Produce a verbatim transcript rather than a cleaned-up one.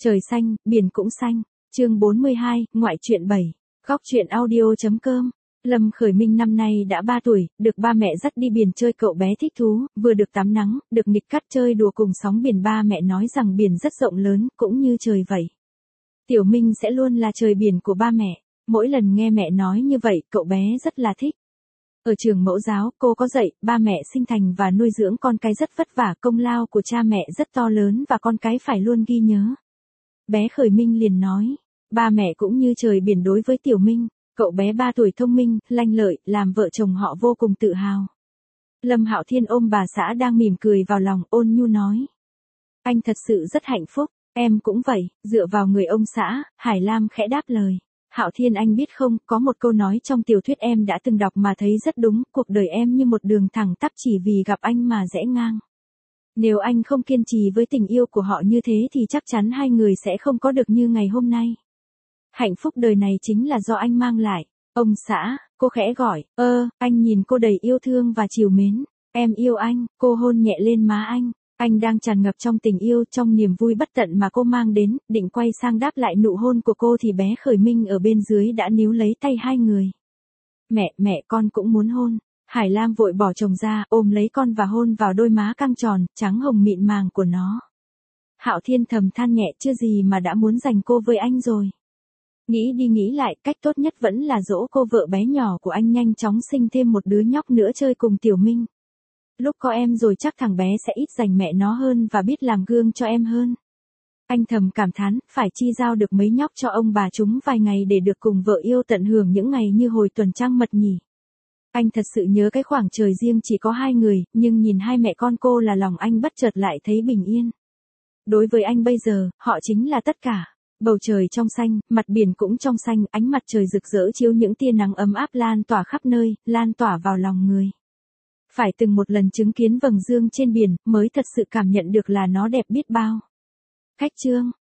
Trời xanh, biển cũng xanh. Chương bốn mươi hai, ngoại truyện bảy. Góc truyện audio.com. Lâm Khởi Minh năm nay đã ba tuổi, được ba mẹ dắt đi biển chơi. Cậu bé thích thú, vừa được tắm nắng, được nghịch cắt chơi đùa cùng sóng biển. Ba mẹ nói rằng biển rất rộng lớn, cũng như trời vậy. Tiểu Minh sẽ luôn là trời biển của ba mẹ. Mỗi lần nghe mẹ nói như vậy, cậu bé rất là thích. Ở trường mẫu giáo, cô có dạy, ba mẹ sinh thành và nuôi dưỡng con cái rất vất vả, công lao của cha mẹ rất to lớn và con cái phải luôn ghi nhớ. Bé Khởi Minh liền nói, ba mẹ cũng như trời biển đối với Tiểu Minh. Cậu bé ba tuổi thông minh, lanh lợi, làm vợ chồng họ vô cùng tự hào. Lâm Hạo Thiên ôm bà xã đang mỉm cười vào lòng, ôn nhu nói. Anh thật sự rất hạnh phúc, em cũng vậy. Dựa vào người ông xã, Hải Lam khẽ đáp lời. Hạo Thiên, anh biết không, có một câu nói trong tiểu thuyết em đã từng đọc mà thấy rất đúng, cuộc đời em như một đường thẳng tắp chỉ vì gặp anh mà rẽ ngang. Nếu anh không kiên trì với tình yêu của họ như thế thì chắc chắn hai người sẽ không có được như ngày hôm nay. Hạnh phúc đời này chính là do anh mang lại. Ông xã, cô khẽ gọi, ơ, anh nhìn cô đầy yêu thương và trìu mến. Em yêu anh, cô hôn nhẹ lên má anh. Anh đang tràn ngập trong tình yêu, trong niềm vui bất tận mà cô mang đến, định quay sang đáp lại nụ hôn của cô thì bé Khởi Minh ở bên dưới đã níu lấy tay hai người. Mẹ, mẹ con cũng muốn hôn. Hải Lam vội bỏ chồng ra, ôm lấy con và hôn vào đôi má căng tròn, trắng hồng mịn màng của nó. Hạo Thiên thầm than nhẹ, chưa gì mà đã muốn giành cô với anh rồi. Nghĩ đi nghĩ lại, cách tốt nhất vẫn là dỗ cô vợ bé nhỏ của anh nhanh chóng sinh thêm một đứa nhóc nữa chơi cùng Tiểu Minh. Lúc có em rồi chắc thằng bé sẽ ít giành mẹ nó hơn và biết làm gương cho em hơn. Anh thầm cảm thán, phải chi giao được mấy nhóc cho ông bà chúng vài ngày để được cùng vợ yêu tận hưởng những ngày như hồi tuần trăng mật nhỉ. Anh thật sự nhớ cái khoảng trời riêng chỉ có hai người, nhưng nhìn hai mẹ con cô là lòng anh bất chợt lại thấy bình yên. Đối với anh bây giờ, họ chính là tất cả. Bầu trời trong xanh, mặt biển cũng trong xanh, ánh mặt trời rực rỡ chiếu những tia nắng ấm áp lan tỏa khắp nơi, lan tỏa vào lòng người. Phải từng một lần chứng kiến vầng dương trên biển, mới thật sự cảm nhận được là nó đẹp biết bao. Khách chương.